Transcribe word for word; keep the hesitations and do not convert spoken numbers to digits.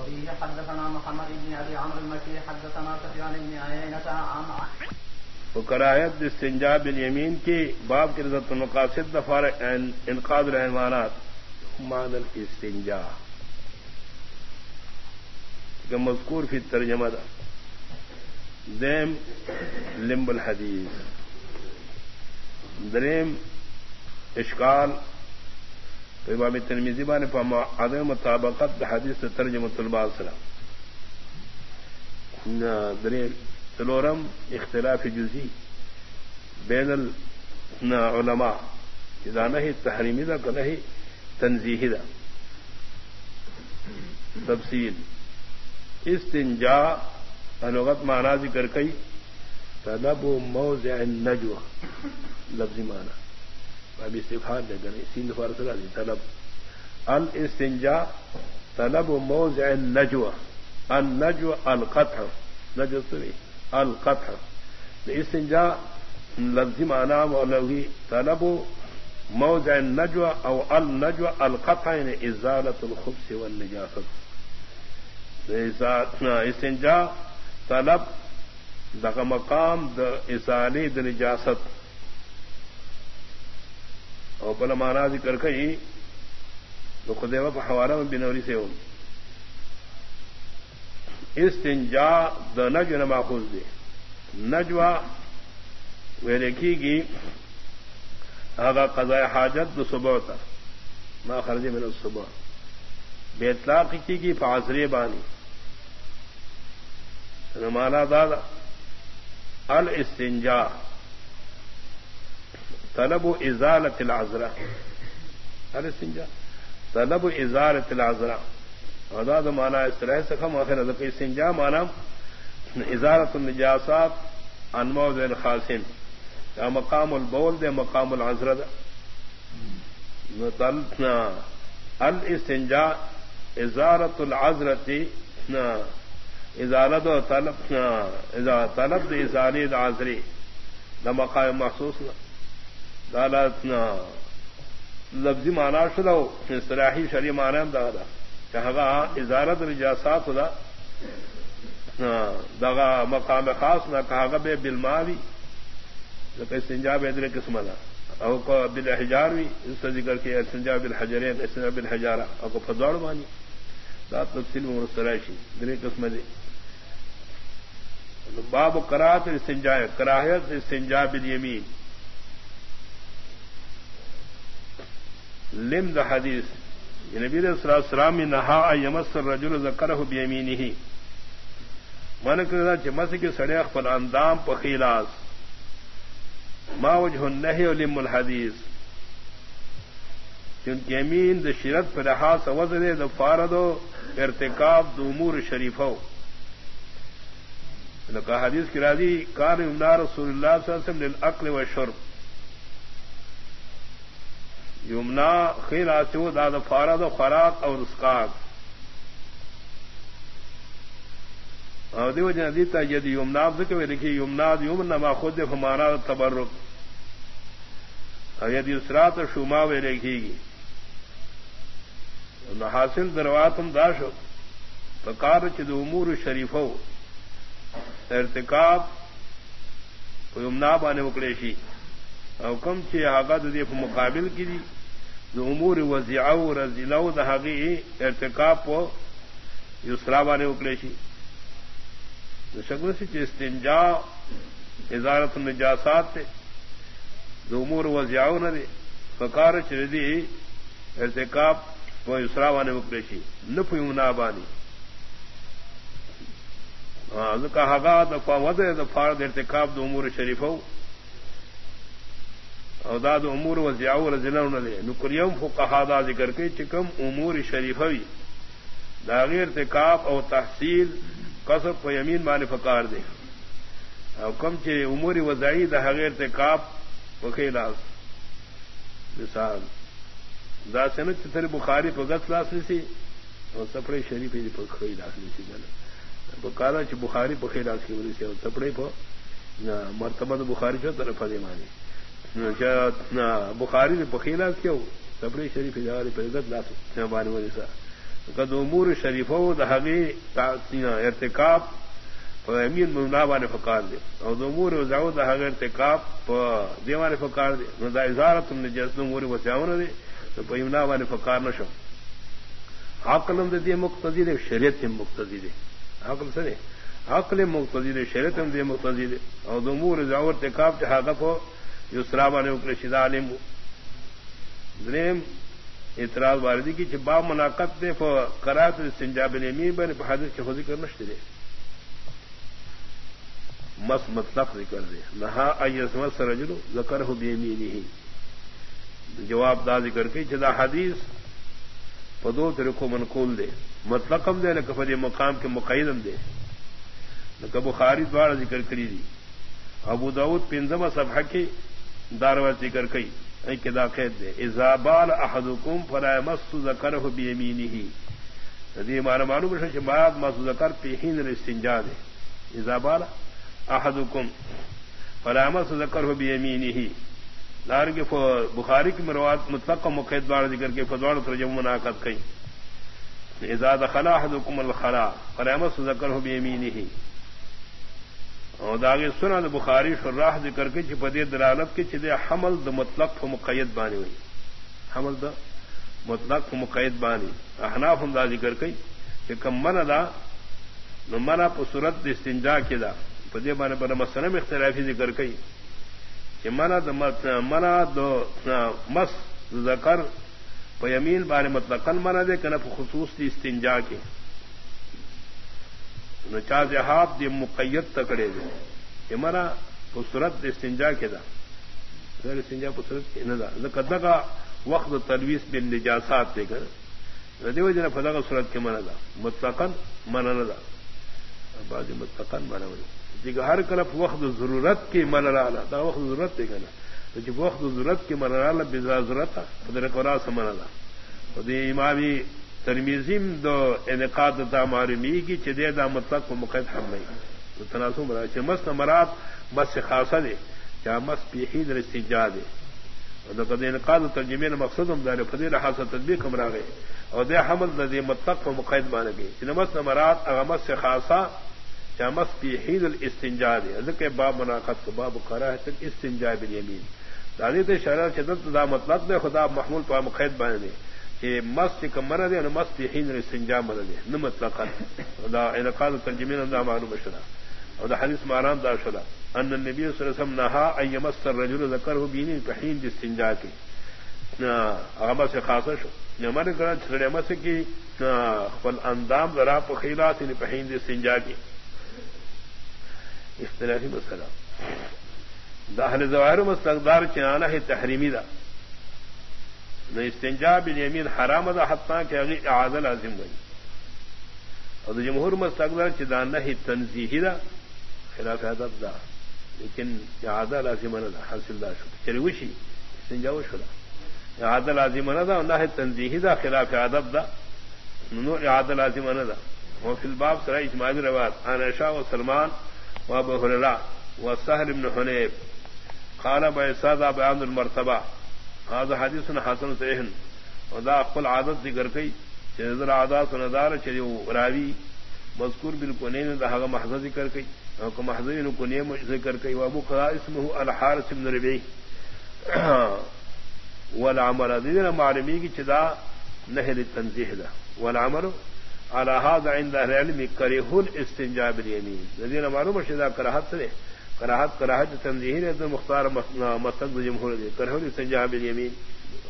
وفيه حدثنا محمد بن ابي عمرو المكي حدثنا سفيان بن عيينة عن وقراءت استنجاء بالیمین کی باب کی رضت المقاصد دفار انقاذ الحیوانات معنی الاستنجاء کہ مذکور فی الترجمہ دا دیم لمب الحدیث دریم اشکال امام ترمذی بانے فما عدم مطابقت حدیث ترجمۃ الباصرہ دریم سلورم اختلاف جزئی بین العلماء اذا نہیں تحریمی دا کہ نہیں تنزیہی دا تفصیل استنجاء لغت معنی ذکر کئی طلب موضع النجوى لفظی معنی ابھی استفہام دے گنے سین فارسلہ دی طلب الاستنجاء طلب موضع النجوى النجوى القطع نجوى سوی القطع الاستنجاء لفظی معنی مولوی طلب موضع النجوى او النجوى القطع یعنی ازالة الخبث والنجاسة استنجاء طلب دا مقام دا ازالی دا نجاست اور پلا مانا ذکر کئی تو خدے وقت حوالہ میں بنوری سے ہوں استنجاء دا نجو نہ ماخوذ دے نجوہ وہ لکھی گی آگا قضاء حاجت دو صبح تا ما خرج من الصبح بے اطلاق کی گی فعصری بانی مانا دادا الاستنجاء طلب ازالت العذرہ الاستنجاء طلب ازالت العذرہ وداد مانا اس طرح سے کم آخر ذکر استنجاء مانا ازالت النجاسات عن موضع الخاسن یا مقام البول دے مقام العذرہ دا الاستنجاء ازالت العذرتی ازالت و طلب طلب ازالی العذری دا مقام محسوس دالتنا لفظی معنی شدہ اصطلاحی شرعی معنی دادا کہ ازالت النجاسات دا دغا مقام خاص نہ کہا بے بالماوی استنجاء بدر قسم دا او کو بالحجار بھی اس سے ذکر کیا استنجاء بالحجرین استنجاء بالحجارہ او کو فضول مانی ذات تفصیل میں مستراشی در قسم دے باب قرات الاستنجاء کراہت استنجاء بالیمین لم دا حدیث نبی صلی اللہ علیہ وسلم نہا یمس الرجل ذکرہ بیمینہ من کرنا چمس کے سڑے خپل اندام پخیلاس ما وجه النهي لم الحديث کیونکہ یمین دا شرط پر لحاظ وزن دا فارد و ارتکاب دا امور شریفو لکہ حدیث کی راضی کان یمنا رسول اللہ صلی اللہ علیہ وسلم للعقل والشرب یمنا خیر آسو دا دا فارد و خوراک اور اسقاق اور دیو جن دیتا ید یمنا ذکر لکھی یمنا یمنا ما خود فمانا تبرک اور ید یسرات شما وے لکھی گی حاصل درواتم داشو فقار چد امور شریفو ارتکاب یمنا بانے وکڑیشی او کم چی آغا دے مقابل کی دی دو امور وزعو رزلو دا حقی ارتکاب پو یسرا بانے وکڑیشی شکل سے استنجاء ازالت النجاسات تے دو امور وزعو نہ دے فقار چردی ارتکاب و یسرا بانے وکڑیشی نف یمنا بانی کہا گا دفاع وضع دفاع ارتکاب دو امور شریفو او دا دو امور وزعو رزلو نہ دے نکریم فقہا دا ذکر کے چکم امور شریفوی دا غیر ارتکاب او تحصیل قصب و یمین مانے فقار دے او کم چے امور وضعی دا غیر ارتکاب و خیلاس مثال دا سنت تر بخاری پا گت لاس سی اور سپڑے شریف پا خیلاس سی بکارا چ بخاری پا خیلاس کی وجہ سے سپڑے پا مرتبہ بخاری چو طرف دے مانی بخاری نے پا خیلاس کیا سپڑے شریف جاری پا گت لاس بانے وجہ سے قد امور شریفو دہاگی ارتکاب امین ممنابان فقار دے اور امور وزاؤ دہاگ ارتکاب دیوان فقار دے نہ اظہار تم نے جس امور وساؤ دے تو امنابان فقار نہ شو عقل دے دے مقتضی دے شریعت مقتضی دے عقل سے عقل مقتضی دے شریعت دے مقتضی دے اور امور وزاؤ ارتکاب جہادف ہو یسرابان اکرشد عالم دریم اعتراض واردی کی چبا مناقت دے قرات استنجاب الیمین بن حدیث کے ذکر نشتے دے مس مطلق ذکر دے نہا ایسمس رجل ذکرہ بیمینہ جواب دا ذکر کی چدا حدیث پدو ترکو منقول دے مطلقم دے لکہ فدی مقام کے مقیدم دے لکہ بخاری دوارا ذکر کری دی ابو داود پنزم صفحہ کی داروا ذکر کئی کہ دا قید دے اذا بال احدکم فلا یمس ذکرہ بیمینہ دی معنی معلوم ہے کہ بعد مس ذکر پہ حین الاستنجاء دے اذا بال احدکم فلا یمس ذکرہ بیمینہ دار کے بخاری کی مروات مطلق مقید بار ذکر کے فضوال ترجمہ مناقض کئی اذا دخل احدکم الخلاء فلا یمس ذکرہ بیمینہ اور داغے سنا دا بخاری شراح ذکر کے چپدے دلالت کے چدے حمل دا مطلق مقید بانی ہوئی حمل دا مطلق مقید بانی احناف ہم دا ذکر کئی کہ کم من دا نو منا پا صورت دا استنجا کی دا پدے بانے پر مسلم اختلافی ذکر کئی کہ منا دا منا دا مس ذکر پا یمین بانے مطلقاً منا دے کنا پا خصوص دی استنجا کی نو چا جہاب دی مقید تکڑے دے کہ منا پسرت استنجا کے دا غیر استنجا پسرت کے ندا لکہ کا وقت تلویس بن نجاسات دے کر دیو جنا فدا کا صورت کے منا دا مطلقاً منا ندا بعض مطلقاً منا ندا دیکھ ہر کلف وقت ضرورت کی منا رالا دا وقت ضرورت دے گا نا جب وقت ضرورت کی منا رالا بزا ضرورت فدر قرآن سے منا دا خودی امامی ترمیزیم دو انعقاد دا معلومی کی چدے دا مطلق کو مقید حم نہیں تو تناسب رہا چھ مس نمرات مس خاصہ دے چاہ مس پیحید رستنجا دے اور دا انعقاد ترجمین مقصد ہم دارے فدیر حاصل تطبیق ہم را گئے اور دے حمل دا دے مطلق کو مقید مانا گئے چھ مس نمرات اگا مس خاصہ چاہ مس پیحید الاستنجا دے ذکر باب مناقض کو باب قراءت الاستنجا بالیمین دادی تے شرع چدت دا مطلق دے خدا محمول پا مقید بانا دے کہ مس کم من دے مس پہ حین استنجا من دے نہ مطلقاً دا انعقاد ترجمین دا معلوم شدا اور دا حدیث ماران دا شدا ان النبی صلی اللہ علیہ وسلم نہا ان یمس الرجل ذکرہ بینی پہ حین استنجا کی اغمہ سے خاصا شو نمان کرا چھڑے مس کی خپل اندام ذرا پہ خیلات ان پہ حین استنجا کی اختلافی مسئلہ دا اہل ظواہر مستقدار چنانا ہے تحریمی دا نہ استنجا بالیمین حرام دا حتیٰ کہ اگی اعادہ لازم گئی اور جمہور مستقبل چدان نہ تنزیہی دا خلاف ادب دا لیکن اعادہ لازم نہ دا حاصل دا شد چلی وشی استنجا وشدا اعادہ لازم نہ دا نہ تنزیہی دا خلاف ادب دا نو اعادہ لازم نہ دا وفي الباب سرا اجماعی روایت عن عائشہ و سلمان و ابو ہریرہ و سہل بن حنیف قال بعثا بیان المرتبہ هذا حدیث حسن صحیح وذا قل عادت ذکر کئی چنظر عادات ندار چریو راوی مذکور بالکنین دا محض ذکر کئی او کہ محضین کنیم ذکر کئی و ابو قضاء اسمه الحارث بن ربیع والعمل دینا معلومی کی چدا نہل التنزیح دا والعمل على هذا عند اهل العلم کرہ الاستنجاء بالیمین دینا معلوم شدا کراہت سے کراہت کراہت تنزیہی نے تو مختار مسلک جمہور دے کرہ الاستنجاء بالیمین